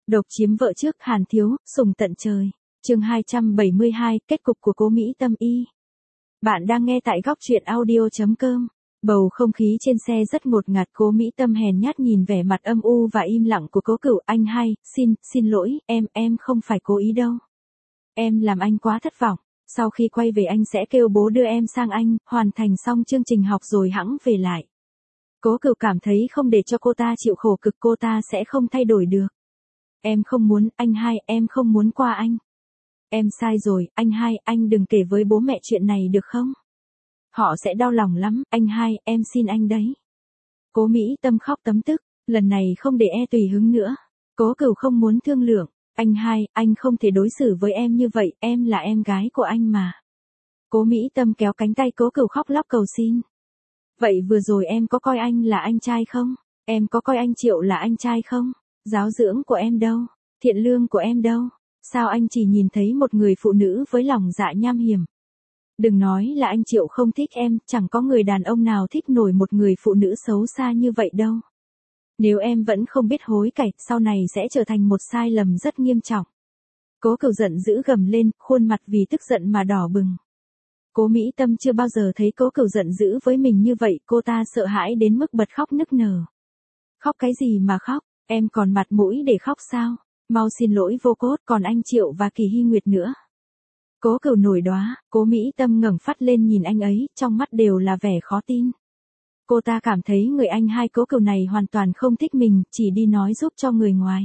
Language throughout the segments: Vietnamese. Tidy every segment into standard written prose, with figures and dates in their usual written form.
Độc chiếm vợ trước Hàn Thiếu, sùng tận trời. Chương 272, kết cục của Cố Mỹ Tâm y. Bạn đang nghe tại góc truyện audio.com. Bầu không khí trên xe rất ngột ngạt, Cố Mỹ Tâm hèn nhát nhìn vẻ mặt âm u và im lặng của Cố Cửu. Anh hai, xin lỗi, em không phải cố ý đâu. Em làm anh quá thất vọng. Sau khi quay về anh sẽ kêu bố đưa em sang Anh, hoàn thành xong chương trình học rồi hẵng về lại. Cố Cửu cảm thấy không để cho cô ta chịu khổ cực cô ta sẽ không thay đổi được. Em không muốn, anh hai, em không muốn qua Anh. Em sai rồi, anh hai, anh đừng kể với bố mẹ chuyện này được không? Họ sẽ đau lòng lắm, anh hai, em xin anh đấy. Cố Mỹ Tâm khóc tấm tức, lần này không để tùy hứng nữa. Cố Cửu không muốn thương lượng, anh hai, anh không thể đối xử với em như vậy, em là em gái của anh mà. Cố Mỹ Tâm kéo cánh tay Cố Cửu khóc lóc cầu xin. Vậy vừa rồi em có coi anh là anh trai không? Em có coi anh Triệu là anh trai không? Giáo dưỡng của em đâu? Thiện lương của em đâu? Sao anh chỉ nhìn thấy một người phụ nữ với lòng dạ nham hiểm? Đừng nói là anh Triệu không thích em, chẳng có người đàn ông nào thích nổi một người phụ nữ xấu xa như vậy đâu. Nếu em vẫn không biết hối cải, sau này sẽ trở thành một sai lầm rất nghiêm trọng. Cố Cửu giận dữ gầm lên, khuôn mặt vì tức giận mà đỏ bừng. Cố Mỹ Tâm chưa bao giờ thấy Cố Cửu giận dữ với mình như vậy, cô ta sợ hãi đến mức bật khóc nức nở. Khóc cái gì mà khóc, em còn mặt mũi để khóc sao? Mau xin lỗi Vô Cốt, còn anh Triệu và Kỳ Hy Nguyệt nữa. Cố Cửu nổi đoá, Cố Mỹ Tâm ngẩng phát lên nhìn anh ấy, trong mắt đều là vẻ khó tin. Cô ta cảm thấy người anh hai Cố Cửu này hoàn toàn không thích mình, chỉ đi nói giúp cho người ngoài.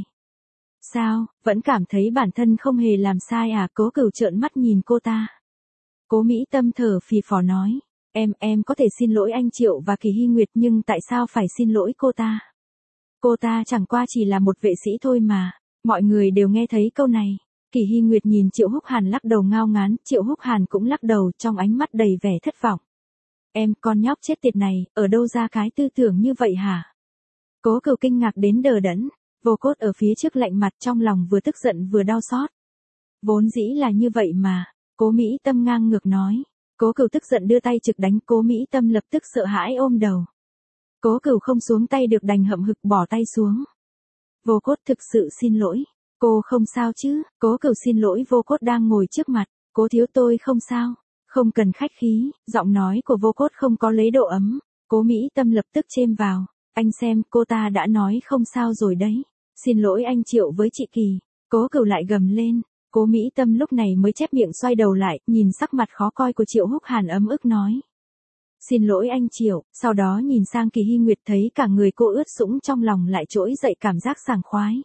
Sao, vẫn cảm thấy bản thân không hề làm sai à? Cố Cửu trợn mắt nhìn cô ta. Cố Mỹ Tâm thở phì phò nói, em có thể xin lỗi anh Triệu và Kỳ Hy Nguyệt nhưng tại sao phải xin lỗi cô ta? Cô ta chẳng qua chỉ là một vệ sĩ thôi mà. Mọi người đều nghe thấy câu này. Kỳ Hy Nguyệt nhìn Triệu Húc Hàn lắc đầu ngao ngán, Triệu Húc Hàn cũng lắc đầu, trong ánh mắt đầy vẻ thất vọng. Em, con nhóc chết tiệt này, ở đâu ra cái tư tưởng như vậy hả? Cố Cửu kinh ngạc đến đờ đẫn, Vô Cốt ở phía trước lạnh mặt, trong lòng vừa tức giận vừa đau xót. Vốn dĩ là như vậy mà, Cố Mỹ Tâm ngang ngược nói. Cố Cửu tức giận đưa tay trực đánh, Cố Mỹ Tâm lập tức sợ hãi ôm đầu. Cố Cửu không xuống tay được đành hậm hực bỏ tay xuống. Vô Cốt thực sự xin lỗi. Cô không sao chứ? Cố Cửu xin lỗi Vô Cốt đang ngồi trước mặt. Cố thiếu tôi không sao. Không cần khách khí. Giọng nói của Vô Cốt không có lấy độ ấm. Cố Mỹ Tâm lập tức chêm vào. Anh xem, cô ta đã nói không sao rồi đấy. Xin lỗi anh Triệu với chị Kỳ. Cố Cửu lại gầm lên. Cố Mỹ Tâm lúc này mới chép miệng xoay đầu lại, nhìn sắc mặt khó coi của Triệu Húc Hàn ấm ức nói. Xin lỗi anh Triệu, sau đó nhìn sang Kỳ Hy Nguyệt thấy cả người cô ướt sũng trong lòng lại trỗi dậy cảm giác sảng khoái.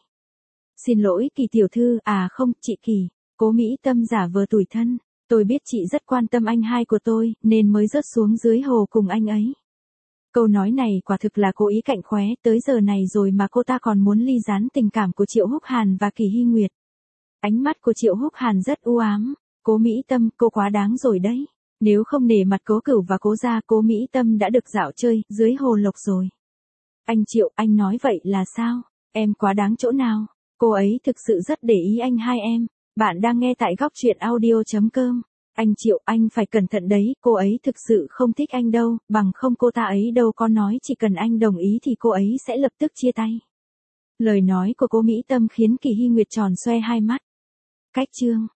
Xin lỗi Kỳ tiểu thư, à không, chị Kỳ. Cố Mỹ Tâm giả vờ tủi thân. Tôi biết chị rất quan tâm anh hai của tôi, nên mới rớt xuống dưới hồ cùng anh ấy. Câu nói này quả thực là cố ý cạnh khóe, tới giờ này rồi mà cô ta còn muốn ly gián tình cảm của Triệu Húc Hàn và Kỳ Hy Nguyệt. Ánh mắt của Triệu Húc Hàn rất u ám. Cố Mỹ Tâm, cô quá đáng rồi đấy. Nếu không nể mặt Cố Cửu và Cố gia, Cố Mỹ Tâm đã được dạo chơi dưới hồ lộc rồi. Anh Triệu, anh nói vậy là sao? Em quá đáng chỗ nào? Cô ấy thực sự rất để ý anh hai em. Bạn đang nghe tại góc truyện audio.com. Anh Triệu, anh phải cẩn thận đấy, cô ấy thực sự không thích anh đâu, bằng không cô ta ấy đâu có nói chỉ cần anh đồng ý thì cô ấy sẽ lập tức chia tay. Lời nói của Cố Mỹ Tâm khiến Kỳ Hy Nguyệt tròn xoe hai mắt. Cách chương